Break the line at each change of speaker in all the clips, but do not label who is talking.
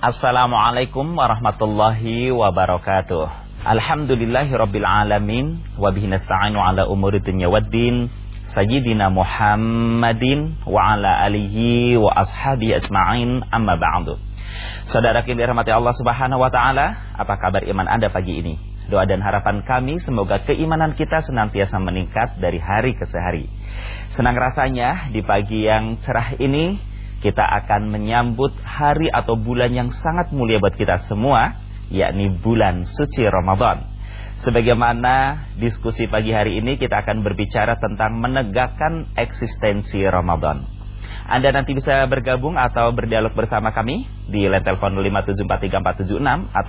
Assalamualaikum warahmatullahi wabarakatuh. Alhamdulillahirabbil alamin wa bihi nasta'inu ala umuri dunya waddin. Sayyidina Muhammadin wa ala alihi wa ashabi ajma'in, amma ba'du. Saudara yang dirahmati Allah Subhanahu wa taala, apa kabar iman Anda pagi ini? Doa dan harapan kami semoga keimanan kita senantiasa meningkat dari hari ke hari. Senang rasanya di pagi yang cerah ini kita akan menyambut hari atau bulan yang sangat mulia buat kita semua, yakni bulan suci Ramadan. Sebagaimana diskusi pagi hari ini, kita akan berbicara tentang menegakkan eksistensi Ramadan. Anda nanti bisa bergabung atau berdialog bersama kami di line telepon 5743476 atau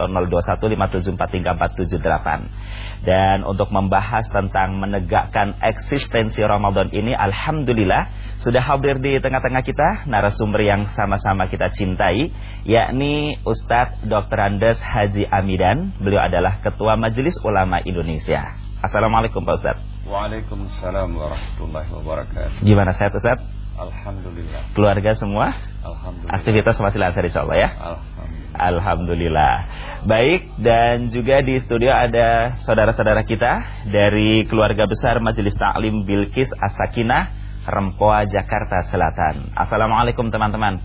0215743478. Dan untuk membahas tentang menegakkan eksistensi Ramadan ini, alhamdulillah sudah hadir di tengah-tengah kita narasumber yang sama-sama kita cintai, yakni Ustadz Dr. Andes Haji Amidan. Beliau adalah Ketua Majelis Ulama Indonesia. Assalamualaikum Pak Ustadz.
Waalaikumsalam warahmatullahi wabarakatuh.
Gimana sehat Ustadz?
Alhamdulillah.
Keluarga semua?
Alhamdulillah.
Aktivitas masih lancar insyaallah ya? Alhamdulillah. Baik, dan juga di studio ada saudara-saudara kita dari keluarga besar Majelis Ta'lim Bilqis As-Sakinah, Rempoa, Jakarta Selatan. Assalamualaikum teman-teman.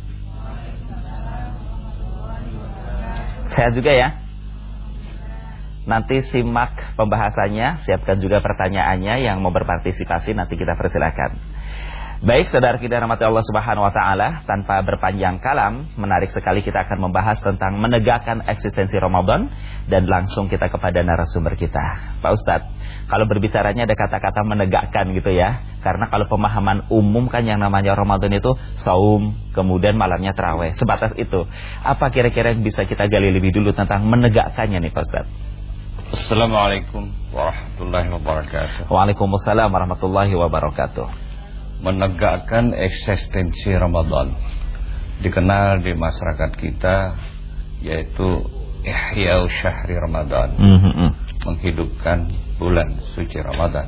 Sehat juga ya? Nanti simak pembahasannya, siapkan juga pertanyaannya, yang mau berpartisipasi nanti kita persilakan. Baik, saudara kita rahmati Allah Subhanahu wa taala, tanpa berpanjang kalam, menarik sekali kita akan membahas tentang menegakkan eksistensi Ramadan, dan langsung kita kepada narasumber kita. Pak Ustadz, kalau berbicaranya ada kata-kata menegakkan gitu ya. Karena kalau pemahaman umum kan yang namanya Ramadan itu saum, kemudian malamnya tarawih, sebatas itu. Apa kira-kira yang bisa kita gali lebih dulu tentang menegakkannya nih Pak Ustadz?
Assalamualaikum warahmatullahi wabarakatuh.
Waalaikumsalam warahmatullahi wabarakatuh.
Menegakkan eksistensi Ramadan dikenal di masyarakat kita yaitu Ihya Syahri Ramadan, menghidupkan bulan suci Ramadan.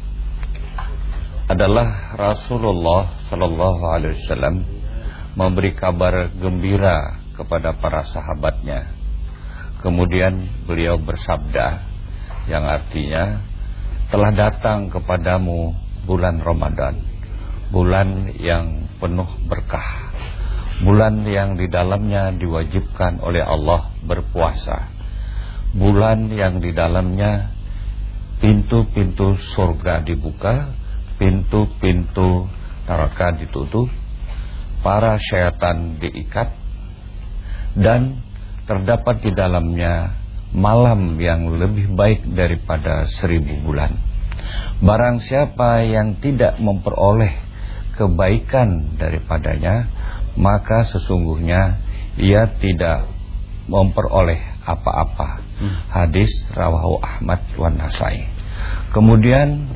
Adalah Rasulullah sallallahu alaihi wasallam memberi kabar gembira kepada para sahabatnya. Kemudian beliau bersabda, yang artinya, telah datang kepadamu bulan Ramadan, bulan yang penuh berkah, bulan yang di dalamnya diwajibkan oleh Allah berpuasa, bulan yang di dalamnya pintu-pintu surga dibuka, pintu-pintu neraka ditutup, para syaitan diikat, dan terdapat di dalamnya malam yang lebih baik daripada 1000 bulan. Barang siapa yang tidak memperoleh kebaikan daripadanya, maka sesungguhnya ia tidak memperoleh apa-apa. Hadis rawahu Ahmad wa Nasai. Kemudian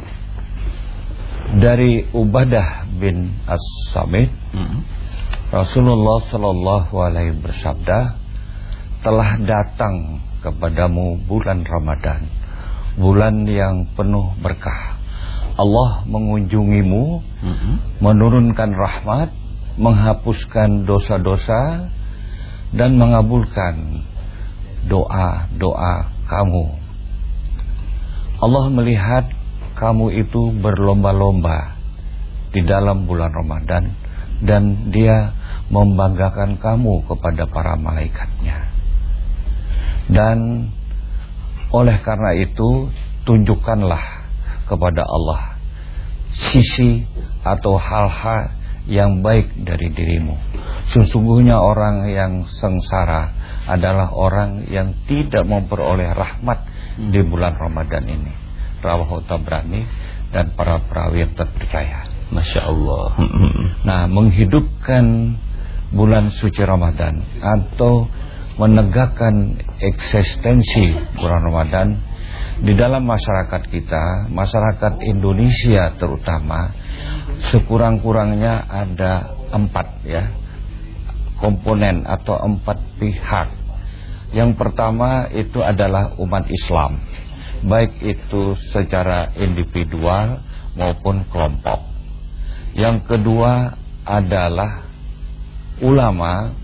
dari Ubadah bin As-Samit, Rasulullah sallallahu alaihi bersabda, telah datang kepadamu bulan Ramadan, bulan yang penuh berkah. Allah mengunjungimu, menurunkan rahmat, menghapuskan dosa-dosa, dan mengabulkan doa-doa kamu. Allah melihat kamu itu berlomba-lomba di dalam bulan Ramadan, dan Dia membanggakan kamu kepada para malaikatnya. Dan oleh karena itu, tunjukkanlah kepada Allah sisi atau hal-hal yang baik dari dirimu. Sesungguhnya orang yang sengsara adalah orang yang tidak memperoleh rahmat di bulan Ramadan ini. Rawahu Tabrani dan para perawi terpercaya.
Masya Allah.
Nah, menghidupkan bulan suci Ramadan atau menegakkan eksistensi bulan Ramadan di dalam masyarakat kita, masyarakat Indonesia terutama, sekurang-kurangnya ada 4 ya komponen atau 4 pihak. Yang pertama itu adalah umat Islam, baik itu secara individual maupun kelompok. Yang kedua adalah ulama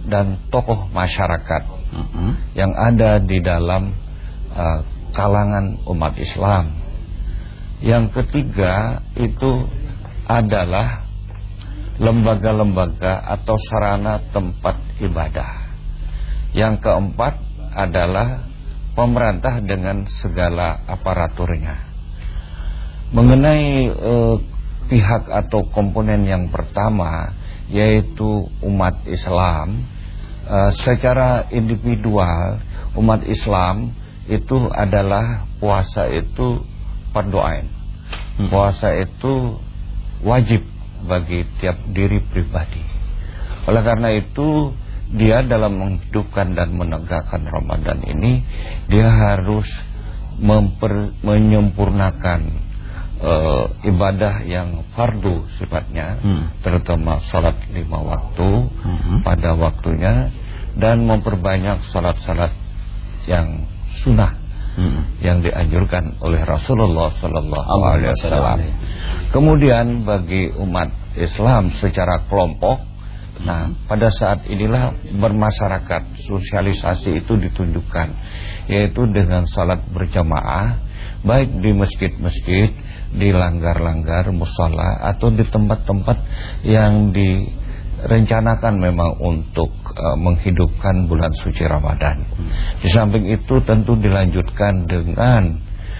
dan tokoh masyarakat yang ada di dalam kalangan umat Islam. Yang ketiga itu adalah lembaga-lembaga atau sarana tempat ibadah. Yang keempat adalah pemerintah dengan segala aparaturnya. Mengenai pihak atau komponen yang pertama, yaitu umat Islam, secara individual umat Islam itu adalah puasa itu fardu ain. Puasa itu wajib bagi tiap diri pribadi. Oleh karena itu, dia dalam menghidupkan dan menegakkan Ramadan ini, dia harus menyempurnakan ibadah yang fardu sifatnya, terutama salat 5 waktu pada waktunya, dan memperbanyak salat-salat yang sunnah yang dianjurkan oleh Rasulullah SAW. Kemudian bagi umat Islam secara kelompok, nah pada saat inilah bermasyarakat, sosialisasi itu ditunjukkan, yaitu dengan salat berjamaah, baik di masjid-masjid, di langgar-langgar musala, atau di tempat-tempat yang direncanakan memang untuk menghidupkan bulan suci Ramadan. Di samping itu tentu dilanjutkan dengan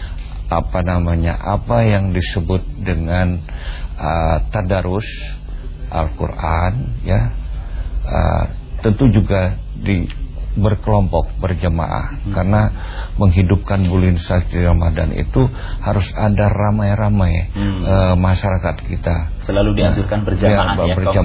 apa yang disebut dengan tadarus Al-Quran, ya. Tentu juga berkelompok, berjamaah, karena menghidupkan bulan suci Ramadan itu harus ada ramai-ramai masyarakat kita.
Selalu dianjurkan berjamaah,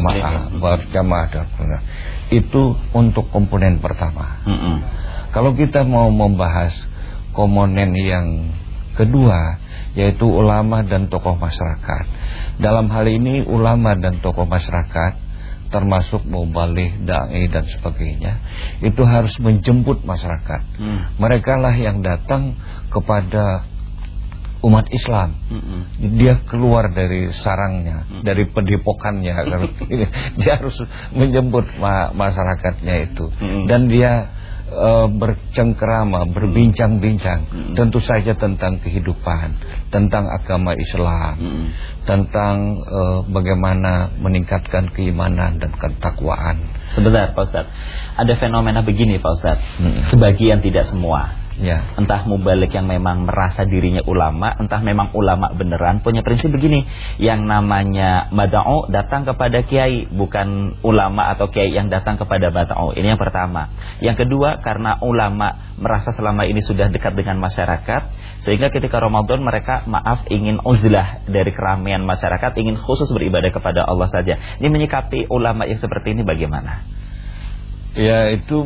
berjamaah. Itu untuk komponen pertama. Kalau kita mau membahas komponen yang kedua, yaitu ulama dan tokoh masyarakat. Dalam hal ini ulama dan tokoh masyarakat, termasuk muballigh, dai dan sebagainya, itu harus menjemput masyarakat. Mereka lah yang datang kepada umat Islam. Dia keluar dari sarangnya, dari padepokannya. Dia harus menjemput masyarakatnya itu. Dan dia bercengkerama, berbincang-bincang, tentu saja tentang kehidupan, tentang agama Islam, tentang bagaimana meningkatkan keimanan dan ketakwaan.
Sebentar Pak Ustadz, ada fenomena begini Pak Ustadz, sebagian, tidak semua, ya. Entah mubalik yang memang merasa dirinya ulama, entah memang ulama beneran, punya prinsip begini, yang namanya mad'u datang kepada kiai, bukan ulama atau kiai yang datang kepada mad'u. Ini yang pertama. Yang kedua, karena ulama merasa selama ini sudah dekat dengan masyarakat, sehingga ketika Ramadan mereka ingin uzlah dari keramaian masyarakat, ingin khusus beribadah kepada Allah saja. Ini menyikapi ulama yang seperti ini bagaimana?
Ya, itu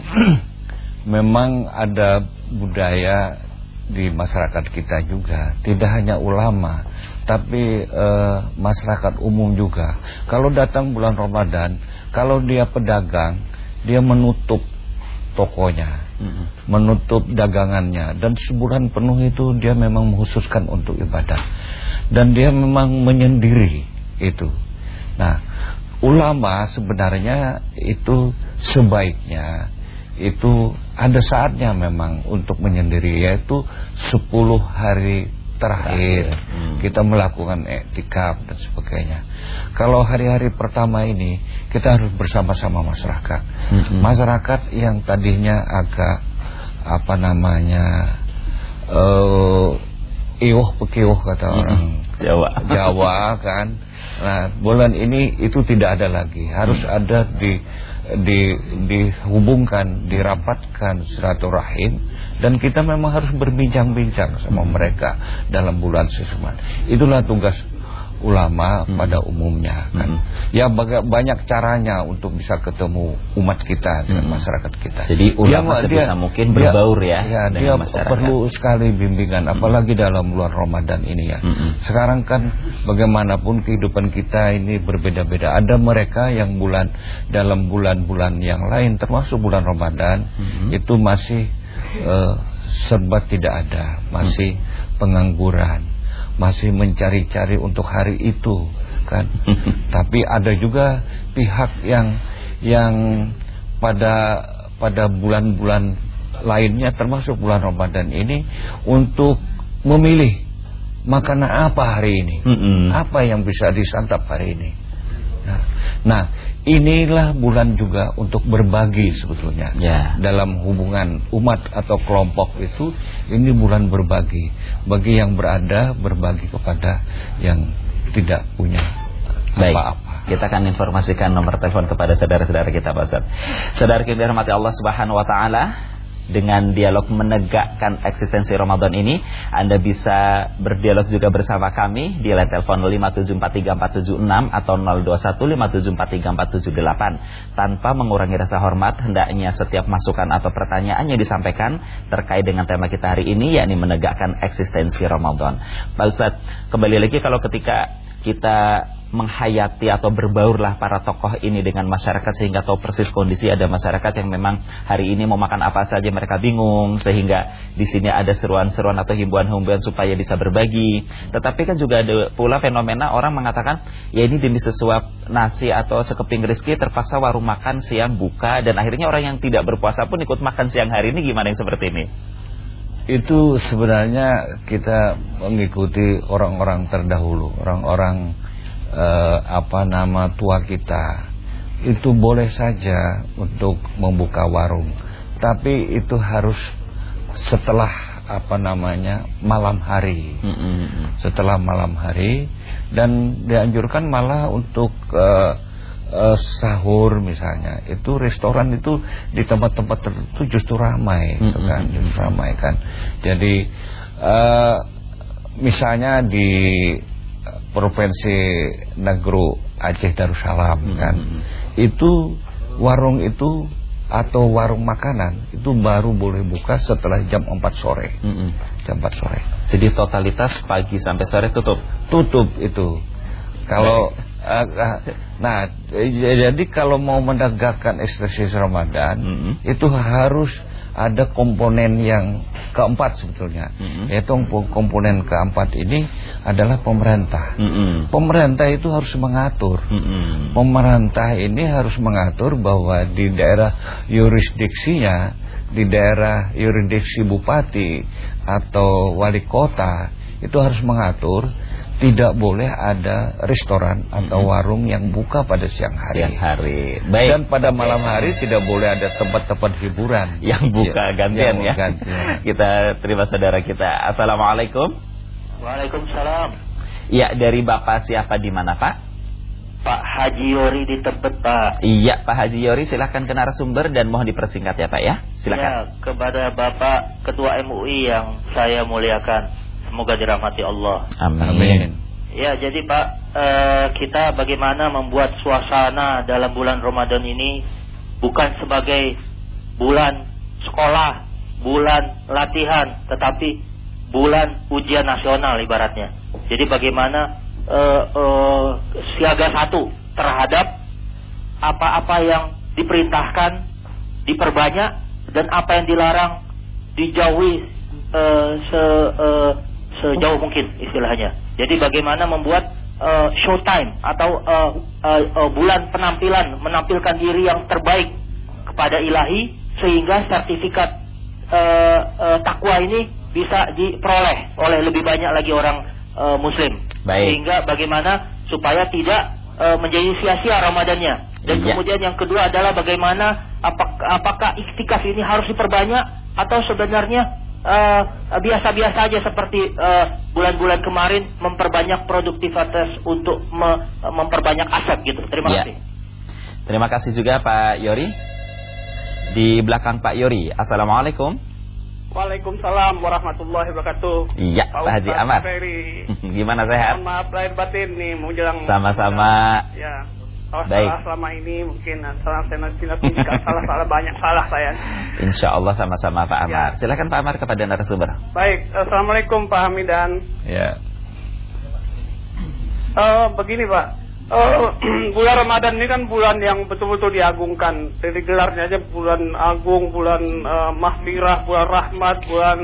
memang ada budaya di masyarakat kita juga, tidak hanya ulama, tapi masyarakat umum juga. Kalau datang bulan Ramadan, kalau dia pedagang, dia menutup tokonya, menutup dagangannya, dan sebulan penuh itu dia memang mengkhususkan untuk ibadah, dan dia memang menyendiri itu. Nah, ulama sebenarnya itu sebaiknya itu ada saatnya memang untuk menyendiri, yaitu 10 hari terakhir kita melakukan iktikaf dan sebagainya. Kalau hari-hari pertama ini kita harus bersama-sama masyarakat. Masyarakat yang tadinya agak iuh-pekiuh kata orang Jawa kan. Nah, bulan ini itu tidak ada lagi, harus ada dihubungkan, dirapatkan silaturahim, dan kita memang harus berbincang-bincang sama mereka dalam bulan suci. Itulah tugas ulama pada umumnya kan. Ya banyak caranya untuk bisa ketemu umat kita dengan masyarakat kita.
Jadi ulama sebisa mungkin berbaur dengan
dia
masyarakat.
Perlu sekali bimbingan, apalagi dalam bulan Ramadan ini ya. Sekarang kan bagaimanapun kehidupan kita ini berbeda-beda. Ada mereka yang dalam bulan-bulan yang lain, termasuk bulan Ramadan, itu masih serba tidak ada, masih pengangguran, masih mencari-cari untuk hari itu kan. Tapi ada juga pihak yang pada bulan-bulan lainnya termasuk bulan Ramadan ini untuk memilih makanan apa hari ini, apa yang bisa disantap hari ini. Nah, inilah bulan juga untuk berbagi sebetulnya. Dalam hubungan umat atau kelompok itu, ini bulan berbagi. Bagi yang berada, berbagi kepada yang tidak punya apa-apa.
Kita akan informasikan nomor telepon kepada saudara-saudara kita, Pak Ustaz. Saudara kita dirahmati Allah Subhanahu wa taala, dengan dialog menegakkan eksistensi Ramadan ini, Anda bisa berdialog juga bersama kami di line telepon 5743476 atau 0215743478. Tanpa mengurangi rasa hormat, hendaknya setiap masukan atau pertanyaan yang disampaikan terkait dengan tema kita hari ini, yakni menegakkan eksistensi Ramadan. Pak Ustadz, kembali lagi kalau ketika kita menghayati atau berbaurlah para tokoh ini dengan masyarakat sehingga tahu persis kondisi. Ada masyarakat yang memang hari ini mau makan apa saja mereka bingung, sehingga di sini ada seruan-seruan atau himbauan-himbauan supaya bisa berbagi. Tetapi kan juga ada pula fenomena orang mengatakan, ya ini demi sesuap nasi atau sekeping rezeki terpaksa warung makan siang buka, dan akhirnya orang yang tidak berpuasa pun ikut makan siang hari ini. Gimana yang seperti ini?
Itu sebenarnya kita mengikuti orang-orang terdahulu, orang-orang tua kita. Itu boleh saja untuk membuka warung, tapi itu harus setelah malam hari. Setelah malam hari, dan dianjurkan malah untuk sahur misalnya. Itu restoran itu di tempat-tempat tertentu justru ramai, ramai kan. Jadi misalnya di Provinsi Negro Aceh Darussalam kan, itu warung itu atau warung makanan itu baru boleh buka setelah jam 4 sore. Jam 4 sore.
Jadi totalitas pagi sampai sore tutup.
Tutup itu. Kalau nah, jadi kalau mau menegakkan eksistensi Ramadan, itu harus ada komponen yang keempat sebetulnya. Yaitu komponen keempat ini adalah pemerintah. Pemerintah itu harus mengatur. Pemerintah ini harus mengatur bahwa di daerah yurisdiksinya, di daerah yurisdiksi bupati atau wali kota, itu harus mengatur tidak boleh ada restoran atau warung yang buka pada siang hari.
Baik.
Dan pada malam hari tidak boleh ada tempat-tempat hiburan
yang buka gantian ya. Kita terima saudara kita. Assalamualaikum.
Waalaikumsalam.
Ya, dari Bapak siapa di mana, Pak?
Pak Haji Yori di Tebet, Pak.
Iya, Pak Haji Yori, silahkan ke narasumber dan mohon dipersingkat ya, Pak ya. Silakan.
Ya, kepada Bapak Ketua MUI yang saya muliakan, semoga dirahmati Allah.
Amin.
Ya, jadi Pak, kita bagaimana membuat suasana dalam bulan Ramadan ini bukan sebagai bulan sekolah, bulan latihan, tetapi bulan ujian nasional ibaratnya. Jadi bagaimana siaga satu terhadap apa-apa yang diperintahkan diperbanyak, dan apa yang dilarang dijauhi sejauh mungkin istilahnya. Jadi bagaimana membuat showtime atau bulan penampilan, menampilkan diri yang terbaik kepada ilahi, sehingga sertifikat takwa ini bisa diperoleh oleh lebih banyak lagi orang muslim. Sehingga bagaimana supaya tidak menjadi sia-sia Ramadannya. Dan kemudian yang kedua adalah bagaimana apakah iktikaf ini harus diperbanyak atau sebenarnya biasa-biasa aja seperti bulan-bulan kemarin, memperbanyak produktivitas untuk memperbanyak aset gitu. Terima kasih.
Terima kasih juga Pak Yori. Di belakang Pak Yori. Assalamualaikum.
Waalaikumsalam warahmatullahi wabarakatuh.
Iya, Pak Haji Ahmad. Gimana, sehat?
Maaf lahir batin nih, menjelang
sama-sama.
Ya. Salah selama ini mungkin salah banyak salah saya.
Insya Allah sama-sama Pak Amar. Silakan Pak Amar kepada narasumber.
Baik, assalamualaikum Pak Hamidan.
Ya.
Begini Pak, bulan Ramadan ini kan bulan yang betul-betul diagungkan. Dari gelarnya aja bulan agung, bulan mahfirah, bulan rahmat, bulan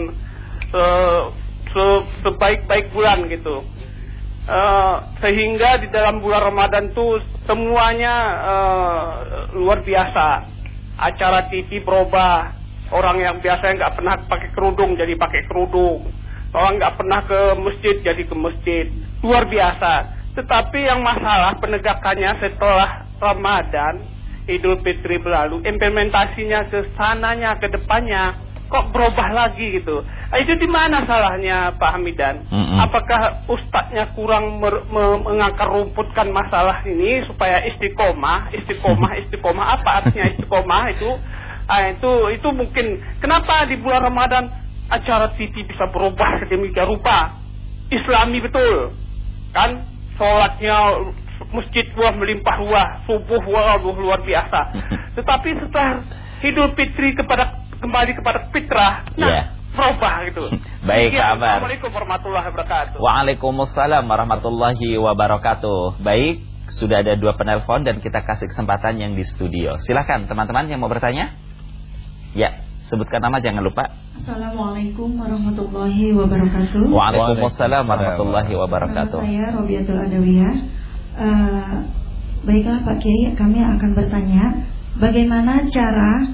sebaik-baik bulan gitu. Sehingga di dalam bulan Ramadan tuh semuanya luar biasa. acara TV berubah. Orang yang biasanya nggak pernah pakai kerudung jadi pakai kerudung. Orang nggak pernah ke masjid jadi ke masjid. Luar biasa. Tetapi yang masalah penegakannya setelah Ramadan, Idul Fitri berlalu, implementasinya ke sananya, ke depannya, kok berubah lagi gitu. Itu di mana salahnya Pak Hamidan? Apakah ustadznya kurang mengakar rumputkan masalah ini supaya istiqomah? Apa artinya istiqomah itu? Itu mungkin kenapa di bulan Ramadan acara TV bisa berubah sedemikian rupa? Islami betul, kan? Sholatnya masjid melimpah ruah, subuh luar biasa. Tetapi setelah Idul Fitri kembali kepada fitrah, berubah gitu.
Baik, Pak Amar.
Assalamualaikum warahmatullahi wabarakatuh.
Waalaikumsalam warahmatullahi wabarakatuh. Baik, sudah ada 2 penelpon dan kita kasih kesempatan yang di studio. Silakan teman-teman yang mau bertanya. Ya, sebutkan nama jangan lupa.
Assalamualaikum warahmatullahi wabarakatuh.
Waalaikumsalam warahmatullahi wabarakatuh.
Nama saya Robiatul Adawiyah. Baiklah Pak Kiai, kami akan bertanya bagaimana cara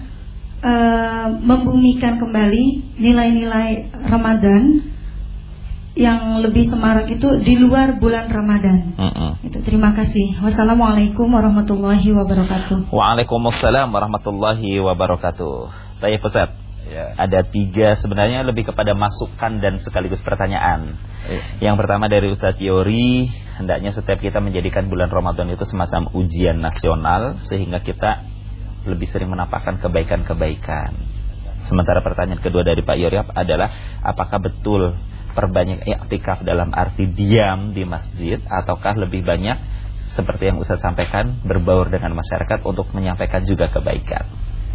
membumikan kembali nilai-nilai Ramadan yang lebih semarak itu di luar bulan Ramadan. Itu, terima kasih. Wassalamualaikum warahmatullahi wabarakatuh.
Waalaikumsalam warahmatullahi wabarakatuh. Baik Ustaz, ada 3 sebenarnya lebih kepada masukan dan sekaligus pertanyaan. Yang pertama dari Ustadz Yori, hendaknya setiap kita menjadikan bulan Ramadan itu semacam ujian nasional sehingga kita lebih sering menampakkan kebaikan-kebaikan. Sementara pertanyaan kedua dari Pak Yori adalah apakah betul perbanyak i'tikaf dalam arti diam di masjid ataukah lebih banyak seperti yang Ustaz sampaikan berbaur dengan masyarakat untuk menyampaikan juga kebaikan.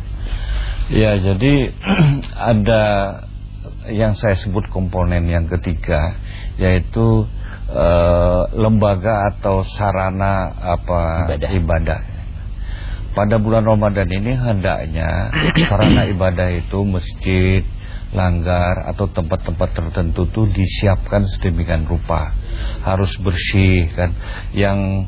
Ya, jadi ada yang saya sebut komponen yang ketiga, yaitu lembaga atau sarana ibadah. Pada bulan Ramadan ini hendaknya sarana ibadah itu masjid, langgar atau tempat-tempat tertentu tuh disiapkan sedemikian rupa, harus bersih kan, yang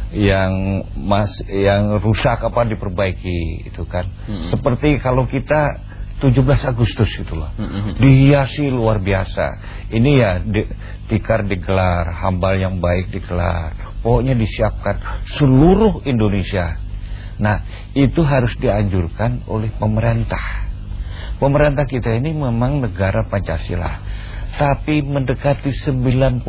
rusak apa diperbaiki itu kan. Seperti kalau kita 17 Agustus itu loh, dihiasi luar biasa. Ini ya tikar digelar, hambal yang baik digelar, pokoknya disiapkan seluruh Indonesia. Nah, itu harus dianjurkan oleh pemerintah. Pemerintah kita ini memang negara Pancasila, tapi mendekati 95%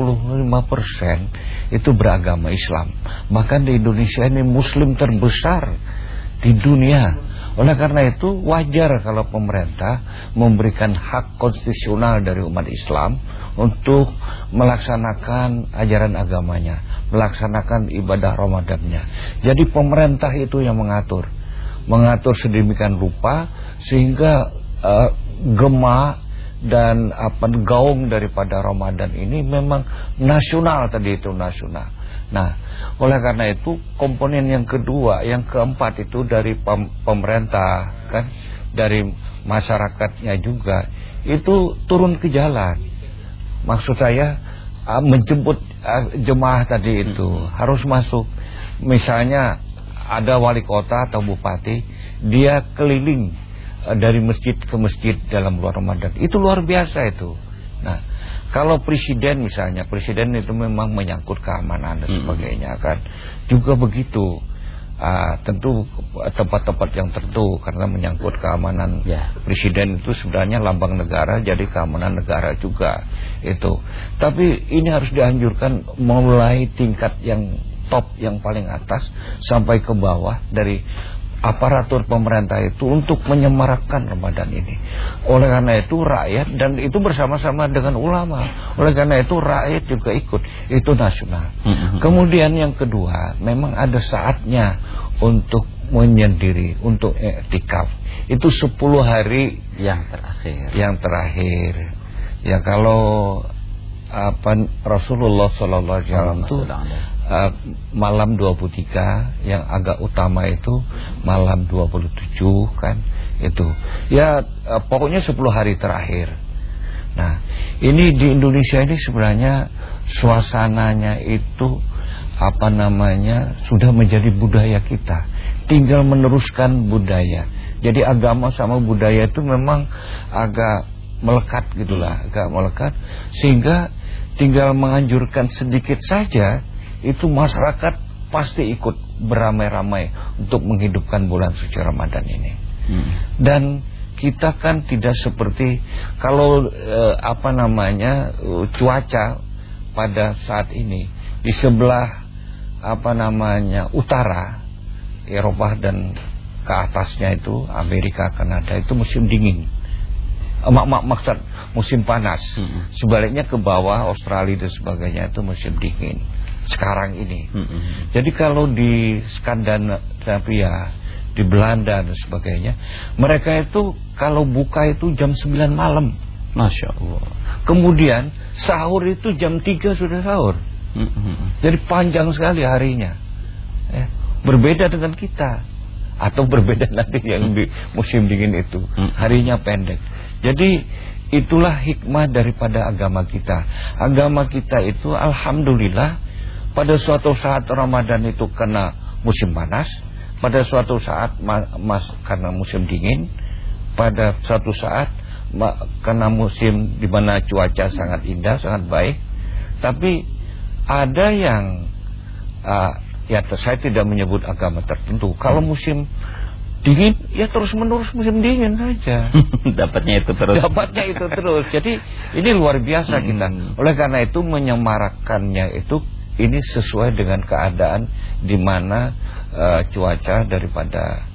itu beragama Islam. Bahkan di Indonesia ini Muslim terbesar di dunia. Oleh karena itu wajar kalau pemerintah memberikan hak konstitusional dari umat Islam untuk melaksanakan ajaran agamanya, melaksanakan ibadah Ramadannya. Jadi pemerintah itu yang mengatur sedemikian rupa sehingga gema dan gaung daripada Ramadan ini memang nasional, tadi itu nasional. Nah, oleh karena itu komponen yang kedua, yang keempat itu dari pemerintah kan, dari masyarakatnya juga itu turun ke jalan. Maksud saya menjemput jemaah tadi itu harus masuk. Misalnya ada wali kota atau bupati, dia keliling dari masjid ke masjid dalam bulan Ramadan. Itu luar biasa itu. Nah, kalau presiden misalnya, presiden itu memang menyangkut keamanan dan sebagainya kan, juga begitu. Tentu tempat-tempat yang tertentu karena menyangkut keamanan. Presiden itu sebenarnya lambang negara, jadi keamanan negara juga itu. Tapi ini harus dianjurkan mulai tingkat yang top, yang paling atas sampai ke bawah dari aparatur pemerintah itu untuk menyemarakkan Ramadan ini. Oleh karena itu rakyat, dan itu bersama-sama dengan ulama, oleh karena itu rakyat juga ikut. Itu nasional. Kemudian yang kedua, memang ada saatnya untuk menyendiri, untuk i'tikaf. Itu 10 hari yang terakhir. Ya, kalau Rasulullah sallallahu alaihi wasallam itu malam 23, yang agak utama itu malam 27 kan, itu ya pokoknya 10 hari terakhir. Nah, ini di Indonesia ini sebenarnya suasananya itu sudah menjadi budaya kita, tinggal meneruskan budaya. Jadi agama sama budaya itu memang agak melekat gitulah, agak melekat, sehingga tinggal menganjurkan sedikit saja itu masyarakat pasti ikut beramai-ramai untuk menghidupkan bulan suci Ramadan ini. Dan kita kan tidak seperti kalau cuaca pada saat ini di sebelah utara Eropa dan ke atasnya itu Amerika, Kanada itu musim dingin. Maksud musim panas. Sebaliknya ke bawah Australia dan sebagainya itu musim dingin sekarang ini. Jadi kalau di Skandinavia, di Belanda dan sebagainya, mereka itu kalau buka itu jam 9 malam.
Masya Allah.
Kemudian sahur itu jam 3 sudah sahur. Jadi panjang sekali harinya. Berbeda dengan kita. Atau berbeda nanti yang di musim dingin itu, harinya pendek. Jadi itulah hikmah daripada agama kita. Agama kita itu alhamdulillah pada suatu saat Ramadan itu kena musim panas, pada suatu saat karena musim dingin, pada suatu saat karena musim di mana cuaca sangat indah, sangat baik. Tapi ada yang saya tidak menyebut agama tertentu. Kalau musim dingin, ya terus menerus musim dingin saja.
Dapatnya itu terus.
Jadi ini luar biasa kita. Oleh karena itu menyemarakannya itu ini sesuai dengan keadaan di mana cuaca daripada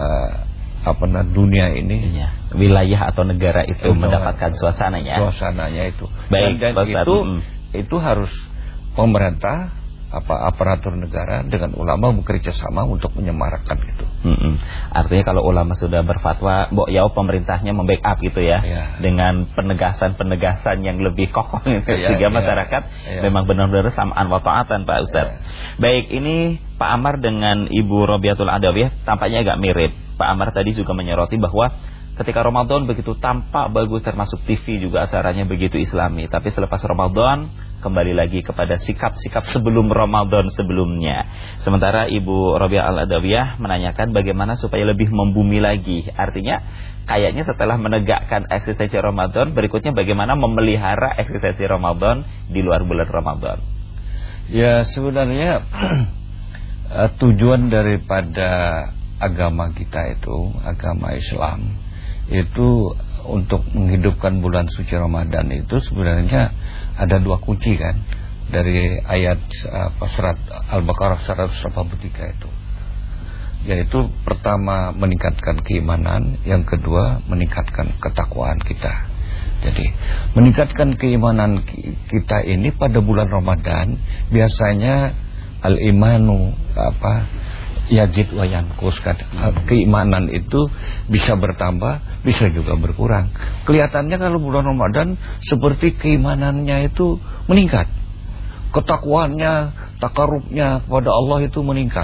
dunia ini,
wilayah atau negara itu mendapatkan suasananya.
Itu.
Baik,
dan itu harus pemerintah, aparatur negara dengan ulama bekerja sama untuk menyemarakkan itu.
Artinya kalau ulama sudah berfatwa, pemerintahnya membackup gitu ya, dengan penegasan yang lebih kokoh sehingga masyarakat memang benar-benar sam'an wa ta'atan, Pak Ustadz. Baik, ini Pak Amar dengan Ibu Robiatul Adawiyah tampaknya agak mirip. Pak Amar tadi juga menyoroti bahwa ketika Ramadan begitu tampak bagus, termasuk TV juga acaranya begitu islami. Tapi selepas Ramadan kembali lagi kepada sikap-sikap sebelum Ramadan sebelumnya. Sementara Ibu Robiah Al-Adawiyah menanyakan bagaimana supaya lebih membumi lagi. Artinya kayaknya setelah menegakkan eksistensi Ramadan, berikutnya bagaimana memelihara eksistensi Ramadan di luar bulan Ramadan.
Ya sebenarnya tujuan daripada agama kita itu, agama Islam itu untuk menghidupkan bulan suci Ramadan itu sebenarnya ada dua kunci kan, dari ayat surat Al-Baqarah 183 itu, yaitu pertama meningkatkan keimanan, yang kedua meningkatkan ketakwaan kita. Jadi meningkatkan keimanan kita ini pada bulan Ramadan biasanya al-imanu yazid wa yanqus. Keimanan itu bisa bertambah, bisa juga berkurang. Kelihatannya kalau bulan Ramadan seperti keimanannya itu meningkat, ketakwaannya, takarubnya kepada Allah itu meningkat.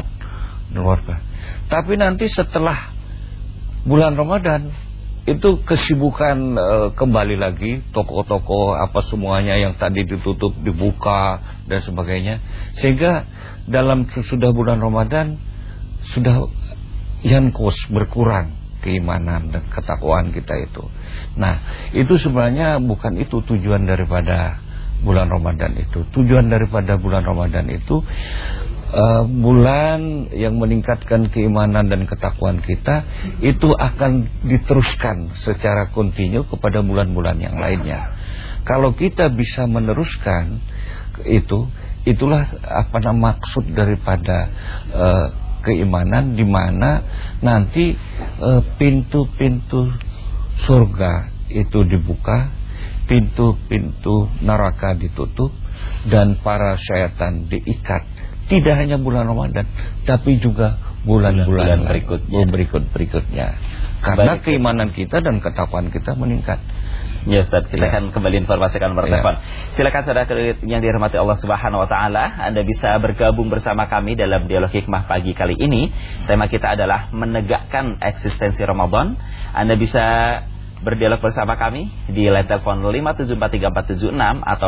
Tapi nanti setelah bulan Ramadan itu kesibukan kembali lagi, toko-toko semuanya yang tadi ditutup dibuka dan sebagainya, sehingga dalam sudah bulan Ramadan sudah yankus, berkurang keimanan dan ketakwaan kita itu. Nah, itu sebenarnya bukan itu tujuan daripada bulan Ramadan itu. Tujuan daripada bulan Ramadan itu bulan yang meningkatkan keimanan dan ketakwaan kita itu akan diteruskan secara kontinu kepada bulan-bulan yang lainnya. Kalau kita bisa meneruskan itulah maksud daripada keimanan, di mana nanti pintu-pintu surga itu dibuka, pintu-pintu neraka ditutup, dan para syaitan diikat. Tidak hanya bulan Ramadan, tapi juga bulan-bulan berikutnya. Karena keimanan kita dan ketakwaan kita meningkat.
Ya Ustaz, kita akan kembali informasikan bertelepon. Silakan saudara yang dirahmati Allah Subhanahu wa taala, Anda bisa bergabung bersama kami dalam dialog hikmah pagi kali ini. Tema kita adalah menegakkan eksistensi Ramadan. Anda bisa berdialog bersama kami di line telepon 5743476 atau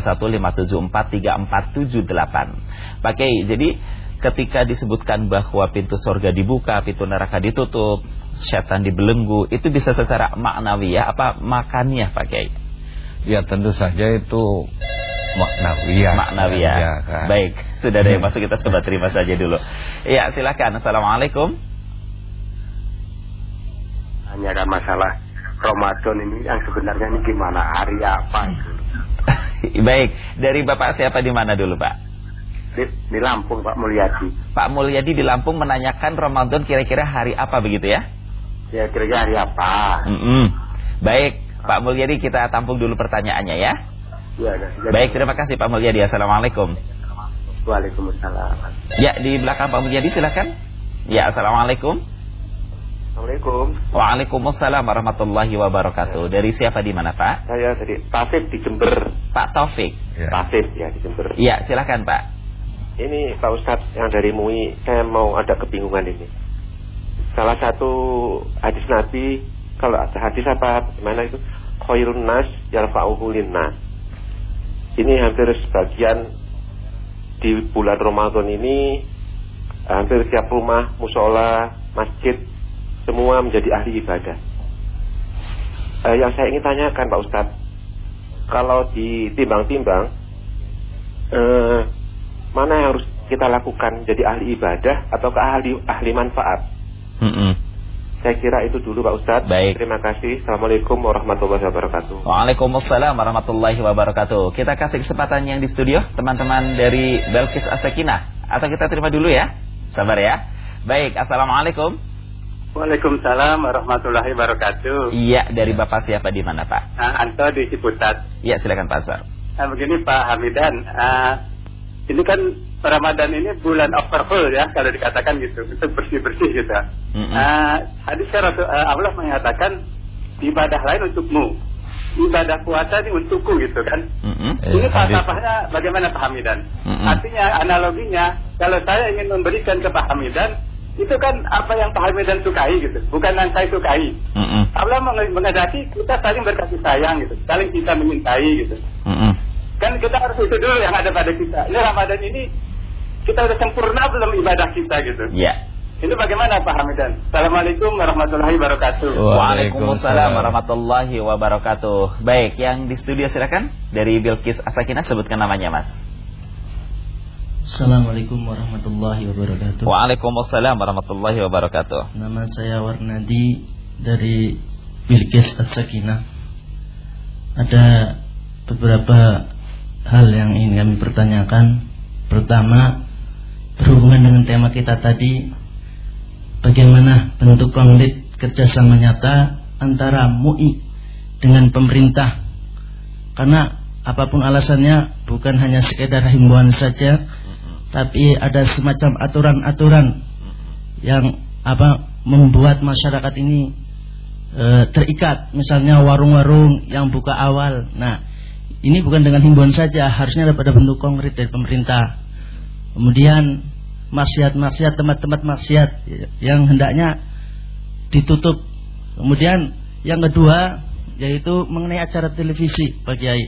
0215743478. Pakai jadi ketika disebutkan bahwa pintu surga dibuka, pintu neraka ditutup, setan dibelenggu, itu bisa secara maknawiyah apa makaniah Pak Kiai?
Ya tentu saja itu maknawiyah.
Maknawiyah.
Ya, kan?
Baik, sudah ada yang masuk, kita coba terima saja dulu. Ya, silakan. Assalamualaikum.
Hanya ada masalah Ramadan ini yang sebenarnya ini gimana, hari apa itu?
Baik, dari Bapak siapa di mana dulu Pak?
Di Lampung, Pak Mulyadi.
Pak Mulyadi di Lampung menanyakan Ramadan kira-kira hari apa begitu ya?
Ya kira-kira hari apa?
Baik, Pak Mulyadi, kita tampung dulu pertanyaannya ya.
Ya,
baik, terima kasih Pak Mulyadi. Assalamualaikum.
Waalaikumsalam.
Ya, di belakang Pak Mulyadi silakan. Ya, assalamualaikum.
Assalamualaikum.
Waalaikumsalam warahmatullahi wabarakatuh. Dari siapa di mana Pak?
Saya dari Taufik di Jember.
Pak Taufik.
Ya. Taufik ya di Jember.
Ya, silakan Pak.
Ini Pak Ustadz yang dari MUI, saya mau ada kebingungan ini. Salah satu hadis Nabi, kalau ada hadis apa gimana itu, khairun nas yarfa'uhu linnas. Ini hampir sebagian di bulan Ramadan ini, hampir tiap rumah, musola, masjid, semua menjadi ahli ibadah. Yang saya ingin tanyakan Pak Ustadz, kalau ditimbang-timbang, mana yang harus kita lakukan, jadi ahli ibadah atau ahli manfaat? Saya kira itu dulu Pak Ustadz.
Baik.
Terima kasih. Assalamualaikum warahmatullahi wabarakatuh.
Waalaikumsalam warahmatullahi wabarakatuh. Kita kasih kesempatan yang di studio teman-teman dari Bilqis As-Sakinah, atau kita terima dulu ya. Sabar ya. Baik, assalamualaikum.
Waalaikumsalam warahmatullahi wabarakatuh.
Iya, dari Bapak siapa di mana Pak?
Anto di Ciputat.
Iya, silakan Pak Ansar.
Begini Pak Hamidan, ini kan Ramadan ini bulan overhaul ya, kalau dikatakan gitu, itu bersih-bersih gitu. Hadis Allah mengatakan ibadah lain untukmu, ibadah puasa ini untukku gitu kan. Ini falsafahnya bagaimana Pak Hamidan? Artinya analoginya, kalau saya ingin memberikan ke Pak Hamidan, itu kan apa yang Pak Hamidan sukai gitu, bukan yang saya sukai. Allah menghendaki kita saling berkasih sayang gitu, saling kita menyintai gitu. Kan kita harus itu dulu yang ada pada kita. Ini Ramadan ini kita udah sempurna belum ibadah kita gitu.
Iya.
Ini bagaimana Pak Hamidan? Assalamualaikum warahmatullahi wabarakatuh.
Waalaikumsalam warahmatullahi wabarakatuh. Baik, yang di studio silakan dari Bilqis As-Sakinah, sebutkan namanya Mas.
Assalamualaikum warahmatullahi wabarakatuh.
Waalaikumsalam warahmatullahi wabarakatuh.
Nama saya Warnadi dari Bilqis As-Sakinah. Ada beberapa hal yang ingin kami pertanyakan. Pertama, berhubungan dengan tema kita tadi, bagaimana bentuk konkret kerjasama nyata antara MUI dengan pemerintah. Karena apapun alasannya, bukan hanya sekedar himbauan saja, tapi ada semacam aturan-aturan yang membuat masyarakat ini terikat. Misalnya warung-warung yang buka awal. Nah, ini bukan dengan himbauan saja, harusnya ada pada bentuk konkret dari pemerintah. Kemudian maksiat-maksiat, tempat-tempat maksiat yang hendaknya ditutup. Kemudian yang kedua yaitu mengenai acara televisi Pak Kiai.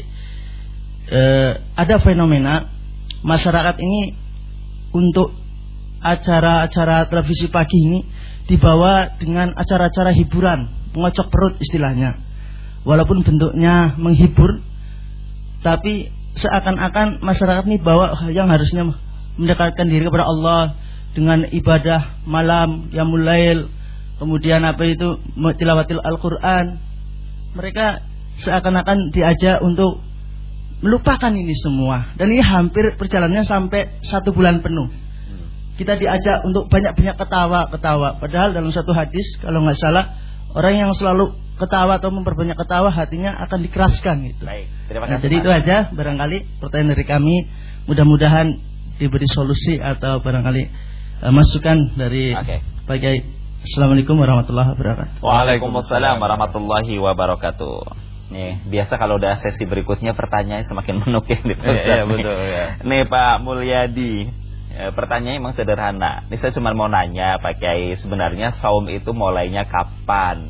Ada fenomena masyarakat ini untuk acara-acara televisi pagi ini dibawa dengan acara-acara hiburan, mengocok perut istilahnya. Walaupun bentuknya menghibur, tapi seakan-akan masyarakat ini bawa yang harusnya mendekatkan diri kepada Allah dengan ibadah malam, qiyamul lail, kemudian tilawatil Al-Quran. Mereka seakan-akan diajak untuk melupakan ini semua. Dan ini hampir perjalanannya sampai 1 bulan penuh. Kita diajak untuk banyak-banyak ketawa. Padahal dalam satu hadis, kalau nggak salah, orang yang selalu ketawa atau memperbanyak ketawa, hatinya akan dikeraskan gitu.
Baik, terima kasih.
Jadi itu aja barangkali pertanyaan dari kami. Mudah-mudahan diberi solusi atau barangkali masukan dari Pak Kiai. Assalamualaikum warahmatullahi wabarakatuh.
Waalaikumsalam warahmatullahi wabarakatuh. Nih, biasa kalau udah sesi berikutnya pertanyaan semakin menukik nih.
Iya, betul ya.
Nih Pak Mulyadi, pertanyaannya memang sederhana. Ini saya cuma mau nanya Pak Kiai, sebenarnya saum itu mulainya kapan?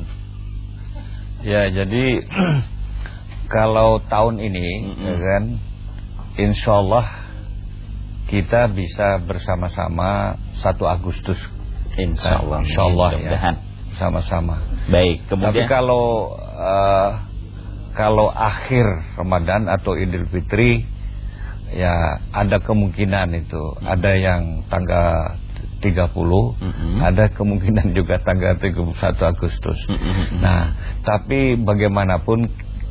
Ya, jadi kalau tahun ini ya kan, insyaallah kita bisa bersama-sama 1 Agustus.
Insyaallah
ya. bersama-sama.
Baik, kemudian.
Tapi kalau akhir Ramadan atau Idul Fitri, ya ada kemungkinan itu. Ada yang tanggal 30, ada kemungkinan juga tanggal 31 Agustus. Nah, tapi bagaimanapun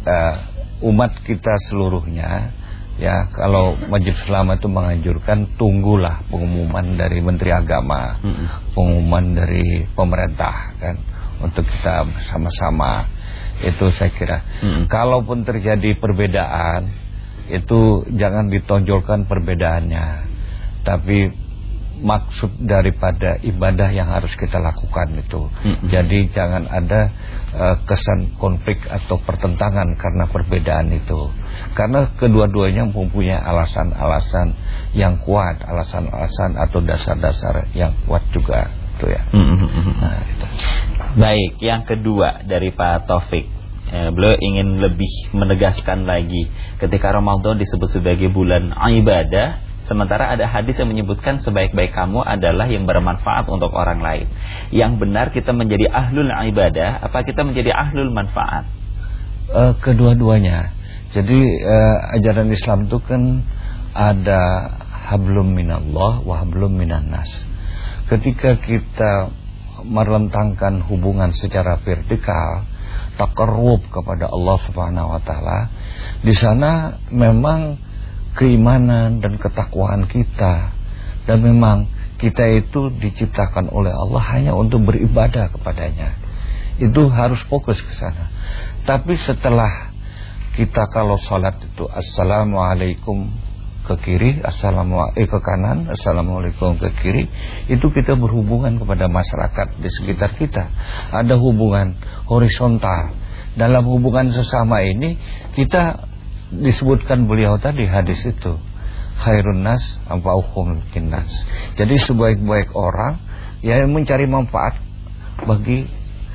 umat kita seluruhnya, ya, kalau Majelis Ulama itu menganjurkan tunggulah pengumuman dari Menteri Agama, pengumuman dari pemerintah, kan, untuk kita bersama-sama. Itu saya kira. Kalaupun terjadi perbedaan, itu jangan ditonjolkan perbedaannya, tapi maksud daripada ibadah yang harus kita lakukan itu. Jadi jangan ada kesan konflik atau pertentangan karena perbedaan itu. Karena kedua-duanya mempunyai alasan-alasan yang kuat, alasan-alasan atau dasar-dasar yang kuat juga, itu ya. Nah, itu.
Baik, yang kedua dari Pak Taufik, beliau ingin lebih menegaskan lagi, ketika Ramadan disebut sebagai bulan ibadah, sementara ada hadis yang menyebutkan sebaik-baik kamu adalah yang bermanfaat untuk orang lain. Yang benar kita menjadi ahlul ibadah, apa kita menjadi ahlul manfaat?
Kedua-duanya. Jadi ajaran Islam itu kan ada hablum minallah wa hablum minannas. Ketika kita merentangkan hubungan secara vertikal, taqarrub kepada Allah Subhanahu wa taala, di sana memang keimanan dan ketakwaan kita, dan memang kita itu diciptakan oleh Allah hanya untuk beribadah kepadanya. Itu harus fokus ke sana. Tapi setelah kita kalau sholat itu assalamualaikum ke kiri, ke kanan, assalamualaikum ke kiri, itu kita berhubungan kepada masyarakat di sekitar kita. Ada hubungan horizontal. Dalam hubungan sesama ini kita disebutkan beliau tadi hadis itu, khairun nas anfa'uhum linnas. Jadi sebaik-baik orang yang mencari manfaat bagi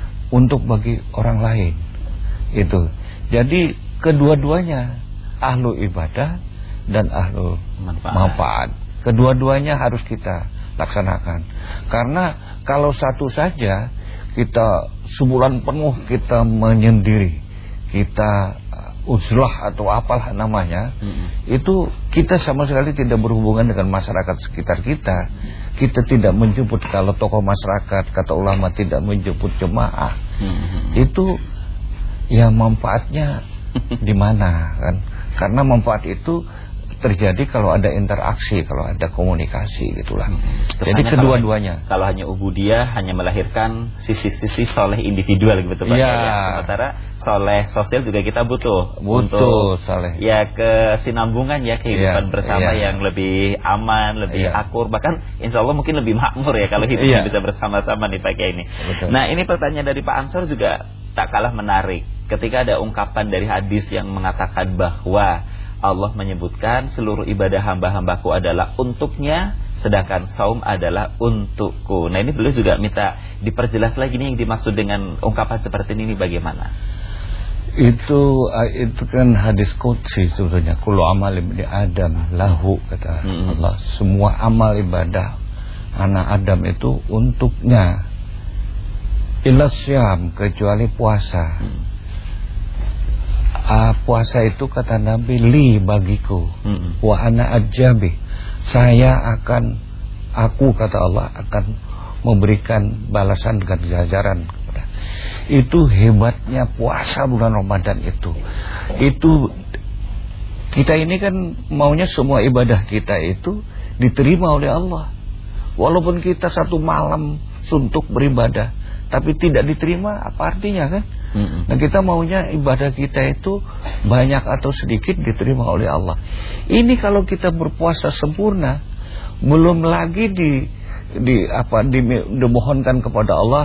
orang lain. Itu. Jadi kedua-duanya ahlu ibadah dan ahlu manfaat. Kedua-duanya harus kita laksanakan. Karena kalau satu saja, kita sebulan penuh kita menyendiri, kita uzlah atau apalah namanya, itu kita sama sekali tidak berhubungan dengan masyarakat sekitar kita. Kita tidak menjemput, kalau tokoh masyarakat, kata ulama, tidak menjemput jemaah. Itu ya manfaatnya di mana, kan? Karena manfaat itu terjadi kalau ada interaksi, kalau ada komunikasi, gitulah. Jadi kedua-duanya.
Kalau hanya ubudiyah, hanya melahirkan sisi-sisi soleh individual gitu Pak. Ya. Sementara soleh sosial juga kita butuh untuk
soleh.
Ya kesinambungan ya, kehidupan bersama yang lebih aman, lebih akur, bahkan insya Allah mungkin lebih makmur ya kalau hidupnya bisa bersama-sama nih Pak Kiai ini.
Betul.
Nah, ini pertanyaan dari Pak Ansor juga tak kalah menarik. Ketika ada ungkapan dari hadis yang mengatakan bahwa Allah menyebutkan seluruh ibadah hamba-hambaku adalah untuknya, sedangkan saum adalah untukku. Nah, ini beliau juga minta diperjelas lagi nih yang dimaksud dengan ungkapan seperti ini bagaimana?
Itu kan hadis qudsi sebetulnya. Kullu amal ibni Adam lahu, kata Allah. Semua amal ibadah anak Adam itu untuknya. Illa syam, kecuali puasa. Puasa itu kata Nabi li bagiku, wa ana ajabi, aku kata Allah akan memberikan balasan dengan jajaran kepada. Itu hebatnya puasa bulan Ramadan itu. Itu kita ini kan maunya semua ibadah kita itu diterima oleh Allah. Walaupun kita satu malam suntuk beribadah, tapi tidak diterima, apa artinya kan? Nah, kita maunya ibadah kita itu banyak atau sedikit diterima oleh Allah. Ini kalau kita berpuasa sempurna, belum lagi dimohonkan kepada Allah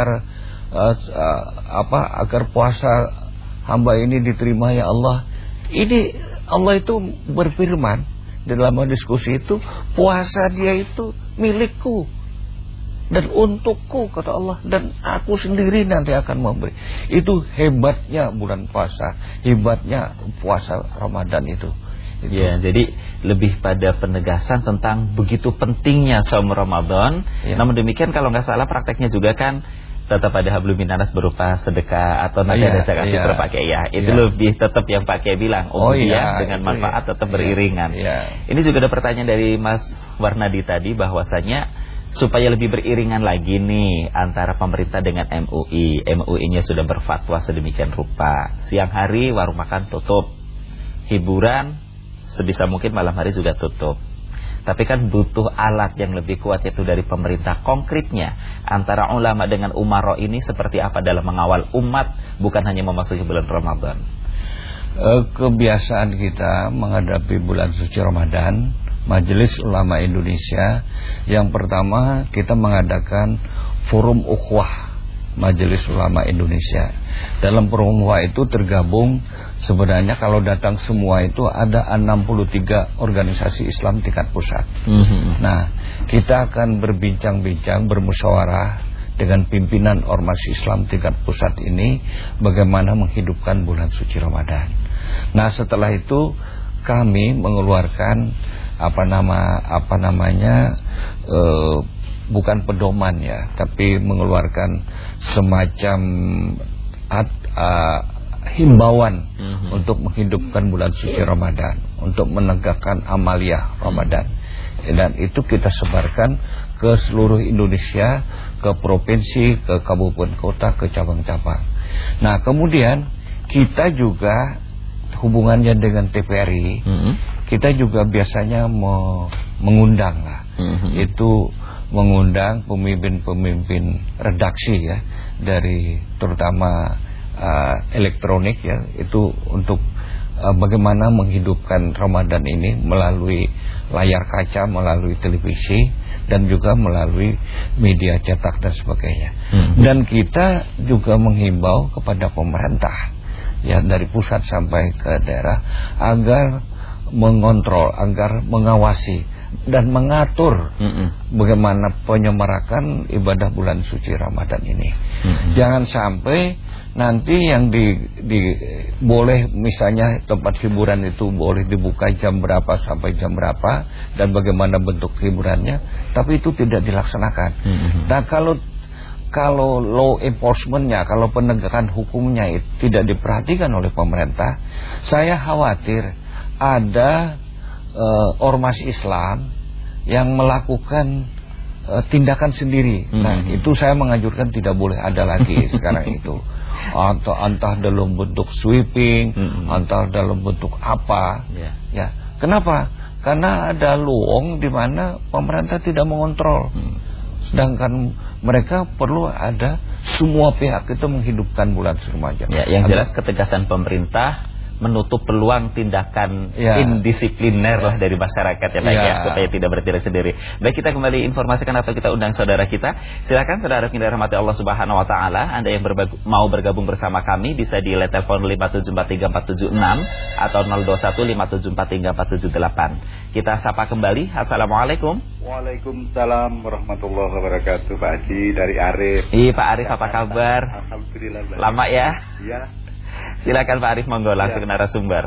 agar puasa hamba ini diterima ya Allah. Ini Allah itu berfirman dalam diskusi itu, puasa dia itu milikku dan untukku, kata Allah, dan aku sendiri nanti akan memberi. Itu hebatnya bulan puasa, hebatnya puasa Ramadan itu.
Ya, jadi lebih pada penegasan tentang begitu pentingnya saum Ramadan. Namun demikian kalau nggak salah prakteknya juga kan tetap ada hablum minanas berupa sedekah atau nanti ada zakat fitrah Pak Kiai ya. Itu lebih tetap yang Pak Kiai bilang, dengan manfaat tetap beriringan. Ini juga ada pertanyaan dari Mas Warnadi tadi bahwasanya supaya lebih beriringan lagi nih antara pemerintah dengan MUI. MUI-nya sudah berfatwa sedemikian rupa. Siang hari warung makan tutup. Hiburan sebisa mungkin malam hari juga tutup. Tapi kan butuh alat yang lebih kuat, yaitu dari pemerintah. Konkretnya antara ulama dengan umaro ini seperti apa dalam mengawal umat, bukan hanya memasuki bulan Ramadan.
Kebiasaan kita menghadapi bulan suci Ramadan, Majelis Ulama Indonesia, yang pertama kita mengadakan forum ukhuwah Majelis Ulama Indonesia. Dalam forum ukhuwah itu tergabung, sebenarnya kalau datang semua itu ada 63 organisasi Islam tingkat pusat. Nah, kita akan berbincang-bincang, bermusyawarah dengan pimpinan ormas Islam tingkat pusat ini bagaimana menghidupkan bulan suci Ramadan. Nah, setelah itu kami mengeluarkan bukan pedoman ya, tapi mengeluarkan semacam himbauan untuk menghidupkan bulan suci Ramadan, untuk menegakkan amaliyah Ramadan. Dan itu kita sebarkan ke seluruh Indonesia, ke provinsi, ke kabupaten kota, ke cabang-cabang. Nah, kemudian kita juga hubungannya dengan TVRI, kita juga biasanya mengundang lah. Itu mengundang pemimpin-pemimpin redaksi ya, dari terutama elektronik ya, itu untuk bagaimana menghidupkan Ramadan ini melalui layar kaca, melalui televisi, dan juga melalui media cetak dan sebagainya. Dan kita juga menghimbau kepada pemerintah ya, dari pusat sampai ke daerah, agar mengontrol, agar mengawasi dan mengatur bagaimana penyemarakan ibadah bulan suci Ramadan ini. Jangan sampai nanti yang boleh, misalnya tempat hiburan itu boleh dibuka jam berapa sampai jam berapa dan bagaimana bentuk hiburannya, tapi itu tidak dilaksanakan. Nah, kalau law enforcementnya, kalau penegakan hukumnya itu tidak diperhatikan oleh pemerintah, saya khawatir ada ormas Islam yang melakukan tindakan sendiri. Nah, itu saya menganjurkan tidak boleh ada lagi sekarang itu. Entah dalam bentuk sweeping, entah dalam bentuk apa. Ya, kenapa? Karena ada luang di mana pemerintah tidak mengontrol. Sedangkan mereka perlu ada semua pihak itu menghidupkan bulan Ramadan.
Ya, yang jelas ketegasan pemerintah menutup peluang tindakan indisipliner lah dari masyarakat ya Pak ya, supaya tidak bertindak sendiri. Baik, kita kembali informasikan atau kita undang saudara kita. Silakan saudara yang dirahmati Allah Subhanahu wa taala, Anda yang mau bergabung bersama kami bisa di telepon 5743476 atau 0215743478. Kita sapa kembali. Assalamualaikum.
Waalaikumsalam warahmatullahi wabarakatuh. Pak Haji dari Arif.
Iya Pak Arif, apa kabar?
Alhamdulillah.
Lama ya?
Iya.
Silakan Pak Arif, monggo langsung ke narasumber.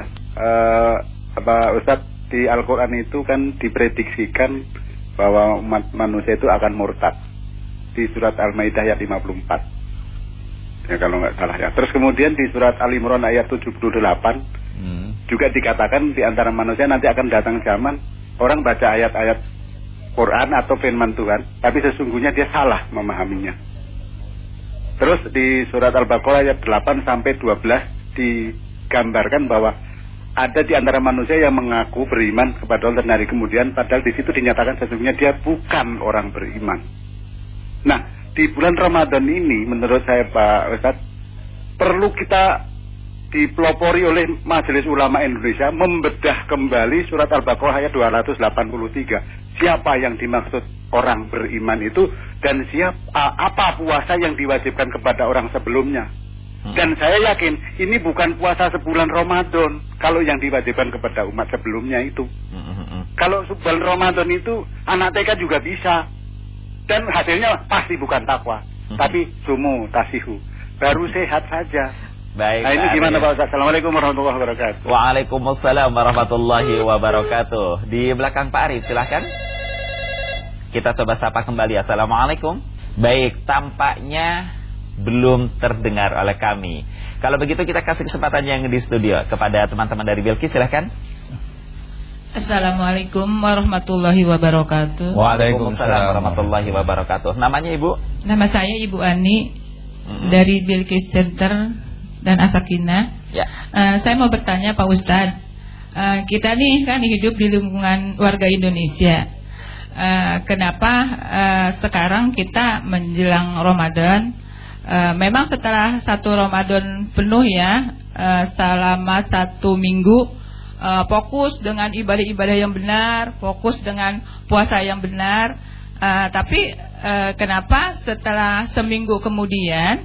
Pak Ustadz, di Al-Quran itu kan diprediksikan bahwa umat manusia itu akan murtad di surat Al-Maidah ayat 54 ya, kalau nggak salah ya. Terus kemudian di surat Al-Imran ayat 78 juga dikatakan di antara manusia nanti akan datang zaman orang baca ayat-ayat Quran atau firman Tuhan, tapi sesungguhnya dia salah memahaminya. Terus di surat Al-Baqarah ayat 8 sampai 12 digambarkan bahwa ada di antara manusia yang mengaku beriman kepada Allah dan hari kemudian, padahal di situ dinyatakan sesungguhnya dia bukan orang beriman. Nah, di bulan Ramadan ini menurut saya Pak Ustadz, perlu kita dipelopori oleh Majelis Ulama Indonesia membedah kembali surat Al-Baqarah ayat 283. Siapa yang dimaksud orang beriman itu, dan apa puasa yang diwajibkan kepada orang sebelumnya. Dan saya yakin ini bukan puasa sebulan Ramadan kalau yang diwajibkan kepada umat sebelumnya itu. Kalau sebulan Ramadan itu anak TK juga bisa, dan hasilnya pasti bukan takwa, tapi sumu tasihu, baru sehat saja.
Baik,
nah, ini gimana Pak Ustaz? Assalamualaikum warahmatullahi wabarakatuh.
Waalaikumsalam warahmatullahi wabarakatuh. Di belakang Pak Arif, silahkan. Kita coba sapa kembali. Assalamualaikum. Baik, tampaknya belum terdengar oleh kami. Kalau begitu kita kasih kesempatan yang di studio kepada teman-teman dari Bilqis, silahkan.
Assalamualaikum warahmatullahi wabarakatuh.
Waalaikumsalam warahmatullahi wabarakatuh. Namanya Ibu?
Nama saya Ibu Ani dari Bilqis Center dan As-Sakinah.
Ya.
Saya mau bertanya Pak Ustadz, kita nih kan hidup di lingkungan warga Indonesia. Kenapa sekarang kita menjelang Ramadan, memang setelah satu Ramadan penuh ya, selama 1 minggu fokus dengan ibadah-ibadah yang benar, fokus dengan puasa yang benar, tapi kenapa setelah seminggu kemudian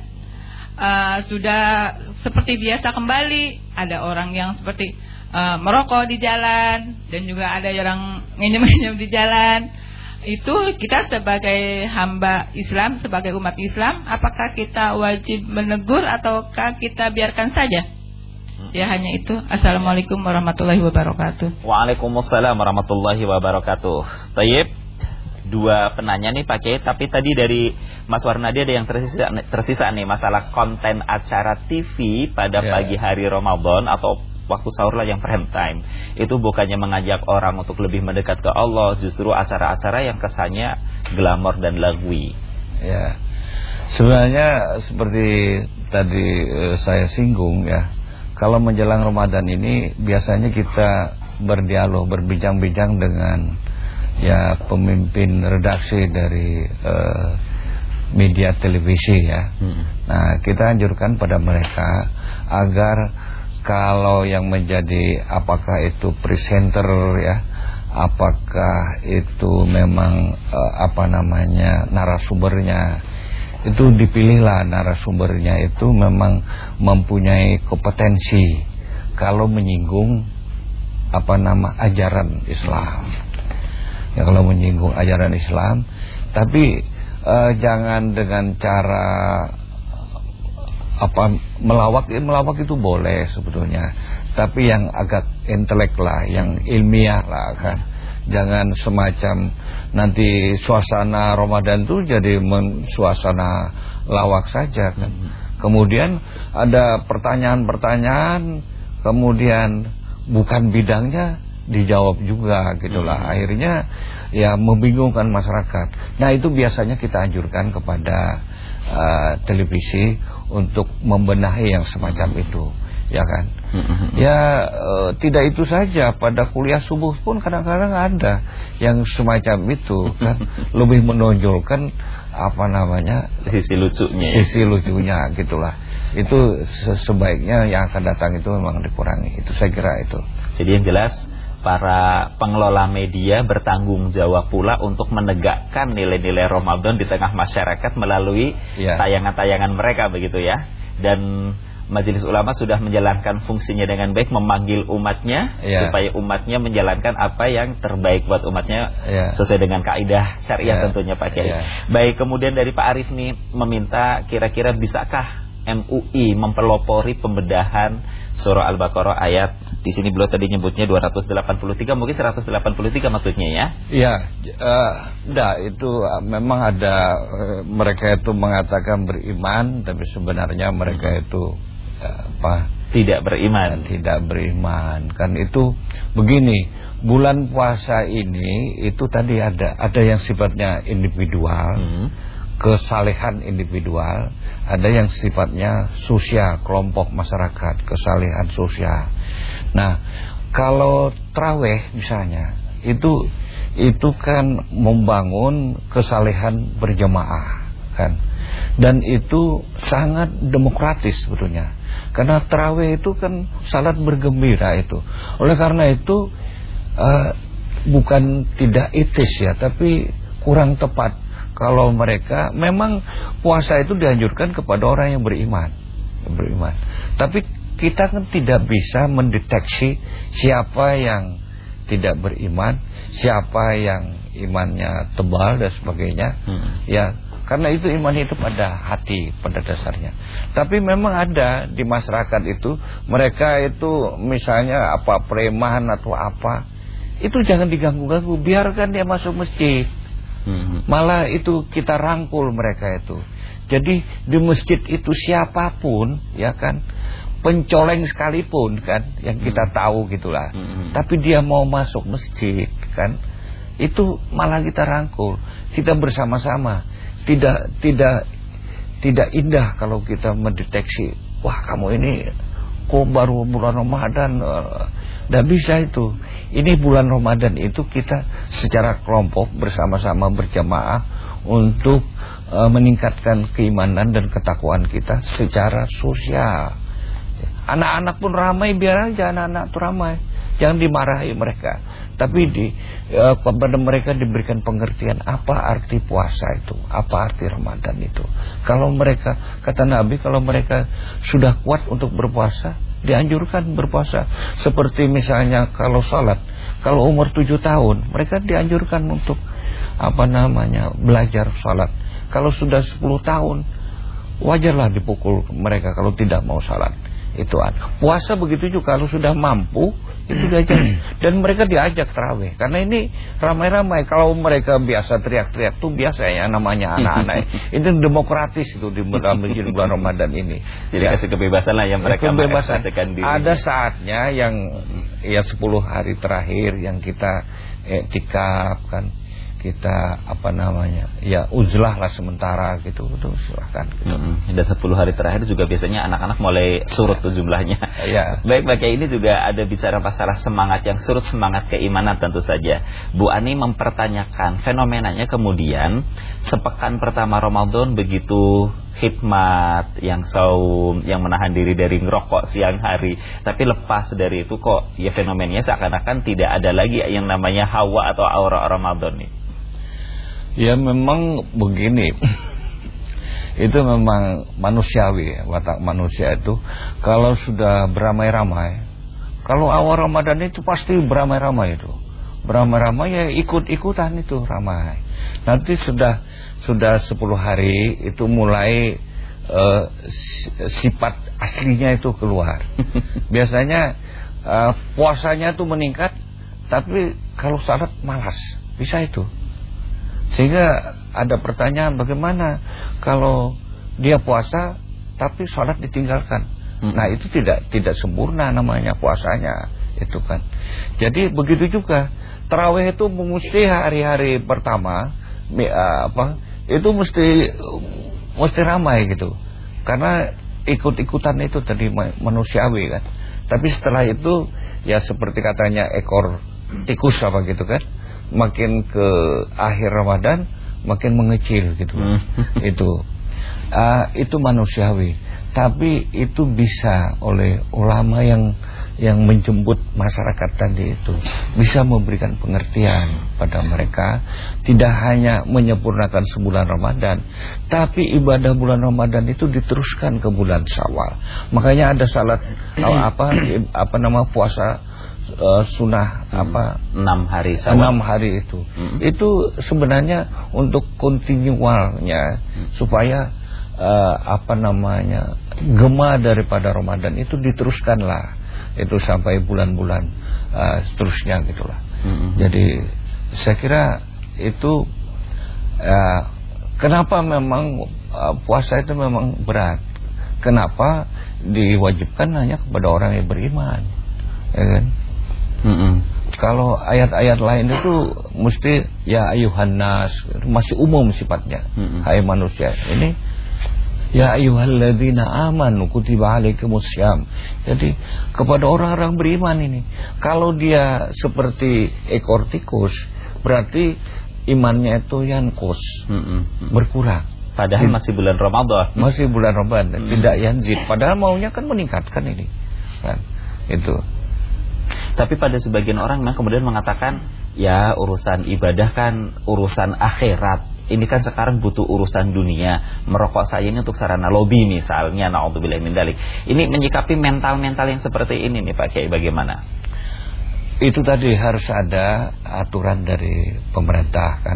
sudah seperti biasa kembali? Ada orang yang seperti merokok di jalan, dan juga ada yang ngenyem-ngenyem di jalan. Itu kita sebagai hamba Islam, sebagai umat Islam, apakah kita wajib menegur ataukah kita biarkan saja? Ya, hanya itu. Assalamualaikum warahmatullahi wabarakatuh.
Waalaikumsalam warahmatullahi wabarakatuh. Tayyib, 2 penanya nih Pak Kiai, tapi tadi dari Mas Warnadi ada yang tersisa nih, masalah konten acara TV pada pagi hari Ramadan atau waktu sahur lah yang prime time. Itu bukannya mengajak orang untuk lebih mendekat ke Allah, justru acara-acara yang kesannya glamor dan lagwi.
Ya, sebenarnya seperti tadi saya singgung ya, kalau menjelang Ramadan ini biasanya kita berdialog, berbincang-bincang dengan ya pemimpin redaksi dari media televisi ya. Nah, kita anjurkan pada mereka agar kalau yang menjadi apakah itu presenter ya, apakah itu memang narasumbernya, itu dipilihlah narasumbernya itu memang mempunyai kompetensi kalau menyinggung ajaran Islam. Ya, kalau menyinggung ajaran Islam, tapi jangan dengan cara melawak itu boleh sebetulnya, tapi yang agak intelek lah, yang ilmiah lah kan. Jangan semacam nanti suasana Ramadan itu jadi suasana lawak saja kan. Kemudian ada pertanyaan-pertanyaan, kemudian bukan bidangnya dijawab juga gitulah. Akhirnya ya membingungkan masyarakat. Nah, itu biasanya kita anjurkan kepada televisi untuk membenahi yang semacam itu, ya kan? Ya tidak itu saja, pada kuliah subuh pun kadang-kadang ada yang semacam itu kan, lebih menonjolkan sisi lucunya gitulah. Itu sebaiknya yang akan datang itu memang dikurangi. Itu saya kira itu.
Jadi yang jelas para pengelola media bertanggung jawab pula untuk menegakkan nilai-nilai Ramadan di tengah masyarakat melalui tayangan-tayangan mereka, begitu ya. Dan Majelis Ulama sudah menjalankan fungsinya dengan baik, memanggil umatnya supaya umatnya menjalankan apa yang terbaik buat umatnya sesuai dengan kaidah syariah tentunya Pak Kiai. Baik, kemudian dari Pak Arif nih meminta kira-kira bisakah MUI mempelopori pembedahan surah Al-Baqarah ayat, di sini beliau tadi nyebutnya 283, mungkin 183 maksudnya ya?
Iya, itu memang ada mereka itu mengatakan beriman, tapi sebenarnya mereka itu
tidak beriman.
Tidak beriman. Kan itu begini, bulan puasa ini itu tadi ada yang sifatnya individual, kesalehan individual, ada yang sifatnya sosial, kelompok masyarakat, kesalehan sosial. Nah, kalau tarawih misalnya, itu kan membangun kesalehan berjamaah kan. Dan itu sangat demokratis sebetulnya. Karena tarawih itu kan salat bergembira itu. Oleh karena itu bukan tidak etis ya, tapi kurang tepat kalau mereka memang puasa itu dianjurkan kepada orang yang beriman. Tapi kita kan tidak bisa mendeteksi siapa yang tidak beriman, siapa yang imannya tebal dan sebagainya. Ya, karena itu iman itu pada hati, pada dasarnya. Tapi memang ada di masyarakat itu, mereka itu misalnya preman atau apa, itu jangan diganggu-ganggu, biarkan dia masuk masjid. Malah itu kita rangkul mereka itu. Jadi di masjid itu siapapun, ya kan, pencoleng sekalipun kan, yang kita tahu gitulah. Tapi dia mau masuk masjid kan, itu malah kita rangkul, kita bersama-sama. Tidak indah kalau kita mendeteksi, wah kamu ini kok baru bulan Ramadan. Tidak bisa itu. Ini bulan Ramadan itu kita secara kelompok bersama-sama berjamaah untuk meningkatkan keimanan dan ketakwaan kita secara sosial. Anak-anak pun ramai, biar aja anak-anak itu ramai, jangan dimarahi mereka. Tapi kepada mereka diberikan pengertian apa arti puasa itu, apa arti Ramadan itu. Kalau mereka, kata Nabi, kalau mereka sudah kuat untuk berpuasa, dianjurkan berpuasa. Seperti misalnya kalau sholat, kalau umur 7 tahun, mereka dianjurkan untuk belajar sholat. Kalau sudah 10 tahun, wajarlah dipukul mereka kalau tidak mau sholat. Itu puasa begitu juga, kalau sudah mampu itu diajak. Dan mereka diajak tarawih, karena ini ramai-ramai. Kalau mereka biasa teriak-teriak tuh biasa ya, namanya anak-anak. Itu demokratis itu di bulan Ramadan ini.
Jadi kasih kebebasan lah yang mereka mengekspresikan diri.
Ada saatnya yang 10 hari terakhir yang kita tikap kan, kita uzlah lah sementara gitu, silahkan gitu.
Dan 10 hari terakhir juga biasanya anak-anak mulai surut tuh jumlahnya.
Ya.
Baik, ini juga ada bicara masalah semangat yang surut, semangat keimanan tentu saja. Bu Ani mempertanyakan fenomenanya kemudian sepekan pertama Ramadan begitu hikmat, yang saum, yang menahan diri dari ngerokok siang hari, tapi lepas dari itu kok ya fenomenanya seakan-akan tidak ada lagi yang namanya hawa atau aura Ramadan nih.
Ya memang begini. Itu memang manusiawi, watak manusia itu. Kalau sudah beramai-ramai, kalau awal Ramadan itu pasti beramai-ramai itu. Beramai-ramai ya ikut-ikutan itu ramai. Nanti sudah 10 hari itu mulai sifat aslinya itu keluar. Biasanya puasanya itu meningkat, tapi kalau salat malas, bisa itu. Sehingga ada pertanyaan, bagaimana kalau dia puasa tapi sholat ditinggalkan? Nah itu tidak sempurna namanya puasanya itu kan. Jadi begitu juga tarawih itu mesti hari-hari pertama itu mesti ramai gitu, karena ikut-ikutan itu tadi manusiawi kan. Tapi setelah itu ya seperti katanya ekor tikus apa gitu kan, makin ke akhir Ramadan makin mengecil gitu. Itu manusiawi. Tapi itu bisa oleh ulama yang menjemput masyarakat tadi itu, bisa memberikan pengertian pada mereka. Tidak hanya menyempurnakan sebulan Ramadan, tapi ibadah bulan Ramadan itu diteruskan ke bulan Syawal. Makanya ada salat puasa sunnah
6 hari Syawal.
6 hari itu. Itu sebenarnya untuk kontinualnya supaya gema daripada Ramadan itu diteruskanlah itu sampai bulan-bulan seterusnya gitulah. Jadi saya kira itu kenapa memang puasa itu memang berat. Kenapa diwajibkan hanya kepada orang yang beriman, ya kan? Kalau ayat-ayat lain itu mesti ya ayuhan nas, masih umum sifatnya. Hai manusia, ini ya ayyuhalladzina amanu kutiba alaikumussyam. Jadi kepada orang-orang beriman ini, kalau dia seperti ekor tikus, berarti imannya itu yanqus, berkurang.
Padahal masih bulan Ramadan.
Masih bulan Ramadan, tidak yanzid. Padahal maunya kan meningkatkan ini kan. Itu.
Tapi pada sebagian orang memang kemudian mengatakan, ya urusan ibadah kan urusan akhirat. Ini kan sekarang butuh urusan dunia. Merokok saya ini untuk sarana lobby misalnya, na'udzubillah min dzalik. Ini menyikapi mental-mental yang seperti ini nih Pak Kiai, bagaimana?
Itu tadi harus ada aturan dari pemerintah kan,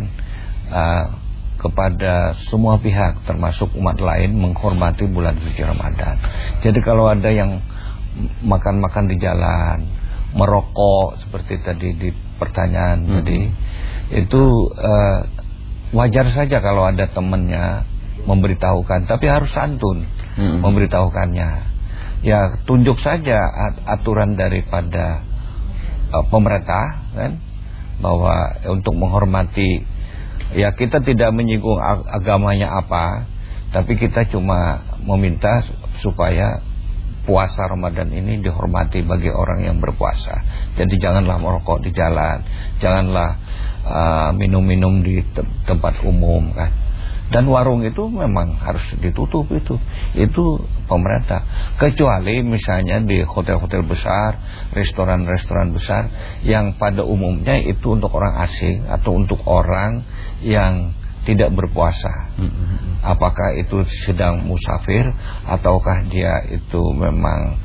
kepada semua pihak termasuk umat lain menghormati bulan suci Ramadan. Jadi kalau ada yang makan-makan di jalan, merokok seperti tadi di pertanyaan tadi, itu wajar saja kalau ada temannya memberitahukan, tapi harus santun memberitahukannya. Ya tunjuk saja aturan daripada pemerintah kan, bahwa untuk menghormati, ya kita tidak menyinggung agamanya apa, tapi kita cuma meminta supaya puasa Ramadan ini dihormati bagi orang yang berpuasa. Jadi janganlah merokok di jalan, janganlah minum-minum di tempat umum kan. Dan warung itu memang harus ditutup, itu pemerintah. Kecuali misalnya di hotel-hotel besar, restoran-restoran besar yang pada umumnya itu untuk orang asing atau untuk orang yang tidak berpuasa. Apakah itu sedang musafir ataukah dia itu memang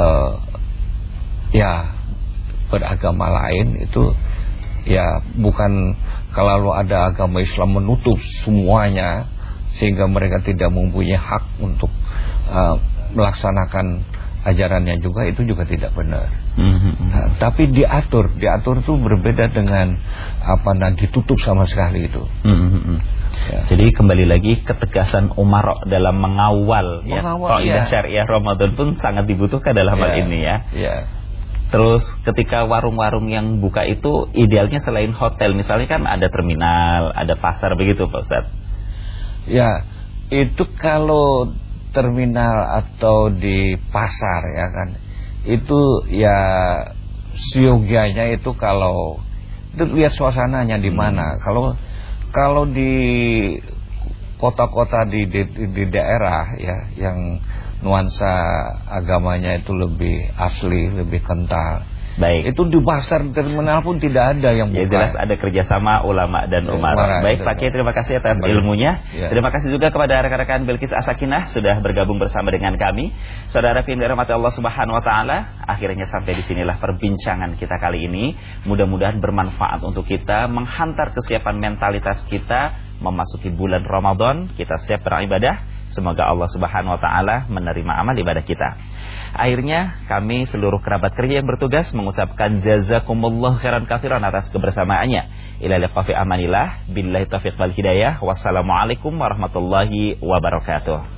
ya beragama lain, itu ya bukan. Kalau ada agama Islam menutup semuanya sehingga mereka tidak mempunyai hak untuk melaksanakan ajarannya juga, itu juga tidak benar. Tapi diatur itu berbeda dengan ditutup sama sekali itu. Ya.
Jadi kembali lagi ketegasan Umar dalam mengawal kaidah syariah Ramadan pun sangat dibutuhkan dalam hal ini ya. Terus ketika warung-warung yang buka itu idealnya selain hotel, misalnya kan ada terminal, ada pasar begitu Pak Ustadz.
Ya, itu kalau terminal atau di pasar ya kan, itu ya siogianya itu kalau itu lihat suasananya di mana. Kalau di kota-kota di daerah ya yang nuansa agamanya itu lebih asli, lebih kental.
Baik.
Itu di pasar terminal pun tidak ada yang buka.
Ya, jelas ada kerjasama ulama dan umara. Baik Pak Kiai, terima kasih atas ilmunya. Terima kasih juga kepada rekan-rekan Bilqis As-Sakinah sudah bergabung bersama dengan kami. Saudara yang dirahmati Allah Subhanahu Wa Taala, akhirnya sampai di sinilah perbincangan kita kali ini. Mudah-mudahan bermanfaat untuk kita, menghantar kesiapan mentalitas kita memasuki bulan Ramadan. Kita siap beribadah. Semoga Allah Subhanahu Wa Taala menerima amal ibadah kita. Akhirnya kami seluruh kerabat kerja yang bertugas mengucapkan jazakumullah khairan katsiran atas kebersamaannya. Ila liqa fi amanillah billahi taufiq wal hidayah. Wassalamualaikum warahmatullahi wabarakatuh.